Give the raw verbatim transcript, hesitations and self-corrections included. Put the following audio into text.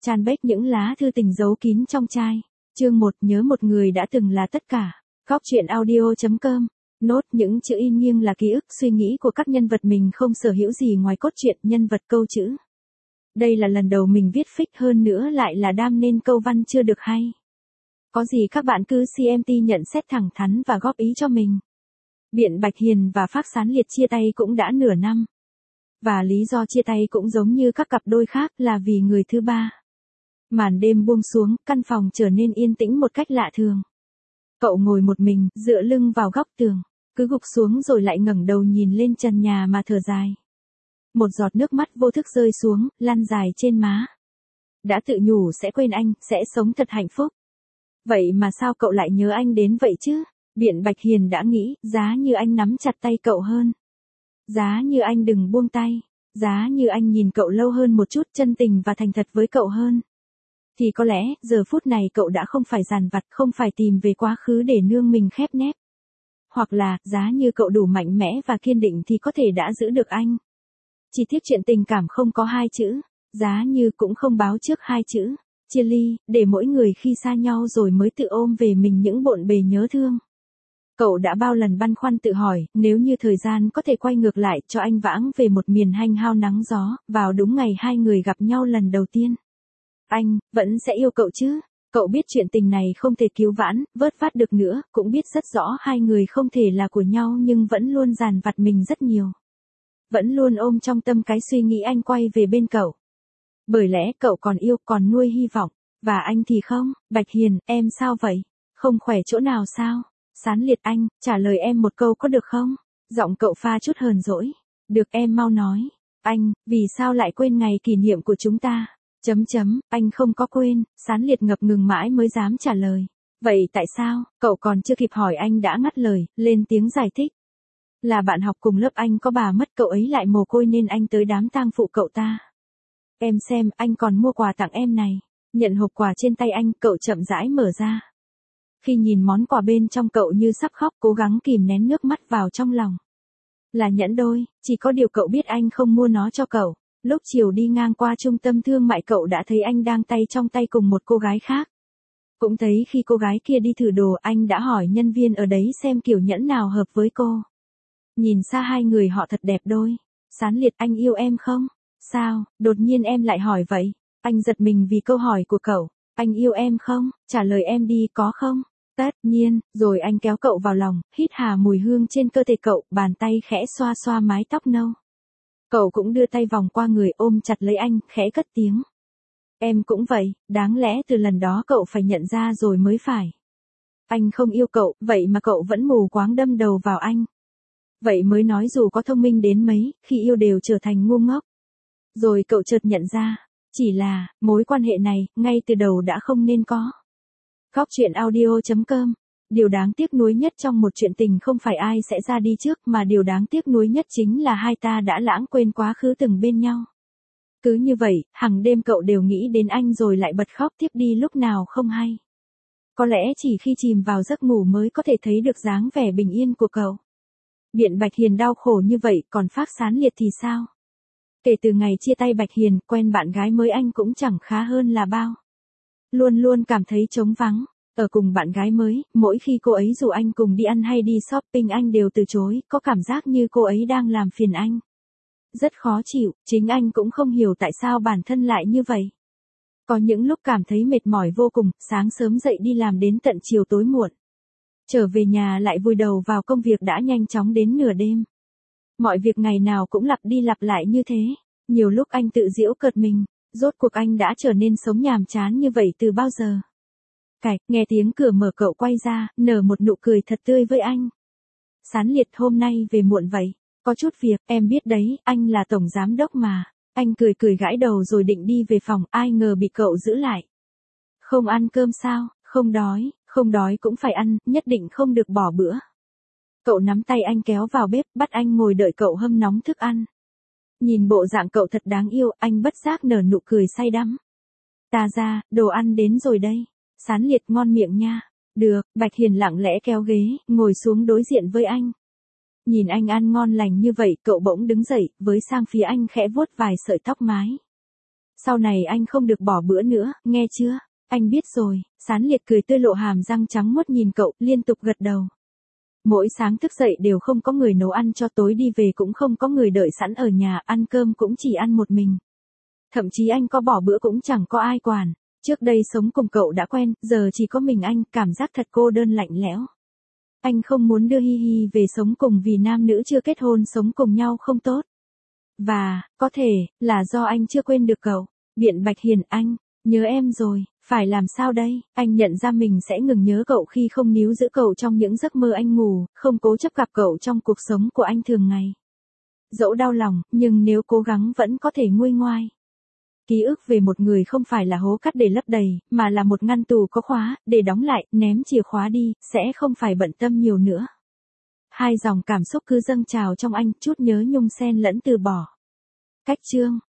Chan Bech những lá thư tình giấu kín trong chai. Chương một, nhớ một người đã từng là tất cả. Góc truyện audio chấm com. Nốt, những chữ in nghiêng là ký ức suy nghĩ của các nhân vật mình không sở hữu gì ngoài cốt truyện, nhân vật, câu chữ. Đây là lần đầu mình viết fic, hơn nữa lại là đam nên câu văn chưa được hay. Có gì các bạn cứ xê em tê nhận xét thẳng thắn và góp ý cho mình. Biện Bạch Hiền và Phác Sán Liệt chia tay cũng đã nửa năm. Và lý do chia tay cũng giống như các cặp đôi khác là vì người thứ ba. Màn đêm buông xuống, căn phòng trở nên yên tĩnh một cách lạ thường. Cậu ngồi một mình, dựa lưng vào góc tường, cứ gục xuống rồi lại ngẩng đầu nhìn lên trần nhà mà thở dài. Một giọt nước mắt vô thức rơi xuống, lăn dài trên má. Đã tự nhủ sẽ quên anh, sẽ sống thật hạnh phúc. Vậy mà sao cậu lại nhớ anh đến vậy chứ? Biện Bạch Hiền đã nghĩ, giá như anh nắm chặt tay cậu hơn. Giá như anh đừng buông tay. Giá như anh nhìn cậu lâu hơn một chút, chân tình và thành thật với cậu hơn. Thì có lẽ, giờ phút này cậu đã không phải dằn vặt, không phải tìm về quá khứ để nương mình khép nép. Hoặc là, giá như cậu đủ mạnh mẽ và kiên định thì có thể đã giữ được anh. Chỉ tiếc chuyện tình cảm không có hai chữ, giá như cũng không báo trước hai chữ, chia ly, để mỗi người khi xa nhau rồi mới tự ôm về mình những bộn bề nhớ thương. Cậu đã bao lần băn khoăn tự hỏi, nếu như thời gian có thể quay ngược lại cho anh vãng về một miền hanh hao nắng gió, vào đúng ngày hai người gặp nhau lần đầu tiên. Anh, vẫn sẽ yêu cậu chứ? Cậu biết chuyện tình này không thể cứu vãn, vớt vát được nữa, cũng biết rất rõ hai người không thể là của nhau nhưng vẫn luôn dằn vặt mình rất nhiều. Vẫn luôn ôm trong tâm cái suy nghĩ anh quay về bên cậu. Bởi lẽ cậu còn yêu, còn nuôi hy vọng. Và anh thì không. Bạch Hiền, em sao vậy? Không khỏe chỗ nào sao? Sán Liệt, anh, trả lời em một câu có được không? Giọng cậu pha chút hờn dỗi. Được, em mau nói. Anh, vì sao lại quên ngày kỷ niệm của chúng ta? Chấm chấm, anh không có quên. Sán Liệt ngập ngừng mãi mới dám trả lời. Vậy tại sao? Cậu còn chưa kịp hỏi anh đã ngắt lời, lên tiếng giải thích. Là bạn học cùng lớp anh có bà mất, cậu ấy lại mồ côi nên anh tới đám tang phụ cậu ta. Em xem, anh còn mua quà tặng em này. Nhận hộp quà trên tay anh, cậu chậm rãi mở ra. Khi nhìn món quà bên trong, cậu như sắp khóc, cố gắng kìm nén nước mắt vào trong lòng. Là nhẫn đôi, chỉ có điều cậu biết anh không mua nó cho cậu. Lúc chiều đi ngang qua trung tâm thương mại, cậu đã thấy anh đang tay trong tay cùng một cô gái khác. Cũng thấy khi cô gái kia đi thử đồ, anh đã hỏi nhân viên ở đấy xem kiểu nhẫn nào hợp với cô. Nhìn xa hai người họ thật đẹp đôi. Sán Liệt, anh yêu em không? Sao, đột nhiên em lại hỏi vậy? Anh giật mình vì câu hỏi của cậu. Anh yêu em không? Trả lời em đi, có không? Tất nhiên, rồi anh kéo cậu vào lòng, hít hà mùi hương trên cơ thể cậu, bàn tay khẽ xoa xoa mái tóc nâu. Cậu cũng đưa tay vòng qua người ôm chặt lấy anh, khẽ cất tiếng. Em cũng vậy, đáng lẽ từ lần đó cậu phải nhận ra rồi mới phải. Anh không yêu cậu, vậy mà cậu vẫn mù quáng đâm đầu vào anh. Vậy mới nói dù có thông minh đến mấy, khi yêu đều trở thành ngu ngốc. Rồi cậu chợt nhận ra, chỉ là, mối quan hệ này, ngay từ đầu đã không nên có. Góc truyện audio chấm com. Điều đáng tiếc nuối nhất trong một chuyện tình không phải ai sẽ ra đi trước, mà điều đáng tiếc nuối nhất chính là hai ta đã lãng quên quá khứ từng bên nhau. Cứ như vậy, hàng đêm cậu đều nghĩ đến anh rồi lại bật khóc tiếp đi lúc nào không hay. Có lẽ chỉ khi chìm vào giấc ngủ mới có thể thấy được dáng vẻ bình yên của cậu. Biện Bạch Hiền đau khổ như vậy, còn Phác Sán Liệt thì sao? Kể từ ngày chia tay Bạch Hiền, quen bạn gái mới anh cũng chẳng khá hơn là bao. Luôn luôn cảm thấy trống vắng. Ở cùng bạn gái mới, mỗi khi cô ấy rủ anh cùng đi ăn hay đi shopping anh đều từ chối, có cảm giác như cô ấy đang làm phiền anh. Rất khó chịu, chính anh cũng không hiểu tại sao bản thân lại như vậy. Có những lúc cảm thấy mệt mỏi vô cùng, sáng sớm dậy đi làm đến tận chiều tối muộn. Trở về nhà lại vùi đầu vào công việc đã nhanh chóng đến nửa đêm. Mọi việc ngày nào cũng lặp đi lặp lại như thế. Nhiều lúc anh tự giễu cợt mình, rốt cuộc anh đã trở nên sống nhàm chán như vậy từ bao giờ. Cạch, nghe tiếng cửa mở, cậu quay ra, nở một nụ cười thật tươi với anh. Sán Liệt, hôm nay về muộn vậy. Có chút việc, em biết đấy, anh là tổng giám đốc mà. Anh cười cười gãi đầu rồi định đi về phòng, ai ngờ bị cậu giữ lại. Không ăn cơm sao? Không đói, không đói cũng phải ăn, nhất định không được bỏ bữa. Cậu nắm tay anh kéo vào bếp, bắt anh ngồi đợi cậu hâm nóng thức ăn. Nhìn bộ dạng cậu thật đáng yêu, anh bất giác nở nụ cười say đắm. Ta ra, đồ ăn đến rồi đây. Sán Liệt, ngon miệng nha. Được, Bạch Hiền lặng lẽ kéo ghế, ngồi xuống đối diện với anh. Nhìn anh ăn ngon lành như vậy, cậu bỗng đứng dậy, với sang phía anh khẽ vuốt vài sợi tóc mái. Sau này anh không được bỏ bữa nữa, nghe chưa? Anh biết rồi, Sán Liệt cười tươi lộ hàm răng trắng muốt nhìn cậu, liên tục gật đầu. Mỗi sáng thức dậy đều không có người nấu ăn cho tối đi về cũng không có người đợi sẵn ở nhà, ăn cơm cũng chỉ ăn một mình. Thậm chí anh có bỏ bữa cũng chẳng có ai quản. Trước đây sống cùng cậu đã quen, giờ chỉ có mình anh, cảm giác thật cô đơn lạnh lẽo. Anh không muốn đưa Hi Hi về sống cùng vì nam nữ chưa kết hôn sống cùng nhau không tốt. Và, có thể, là do anh chưa quên được cậu. Biện Bạch Hiền anh, nhớ em rồi, phải làm sao đây? Anh nhận ra mình sẽ ngừng nhớ cậu khi không níu giữ cậu trong những giấc mơ anh ngủ, không cố chấp gặp cậu trong cuộc sống của anh thường ngày. Dẫu đau lòng, nhưng nếu cố gắng vẫn có thể nguôi ngoai. Ký ức về một người không phải là hố cát để lấp đầy, mà là một ngăn tù có khóa, để đóng lại, ném chìa khóa đi, sẽ không phải bận tâm nhiều nữa. Hai dòng cảm xúc cứ dâng trào trong anh, chút nhớ nhung xen lẫn từ bỏ. Cách chương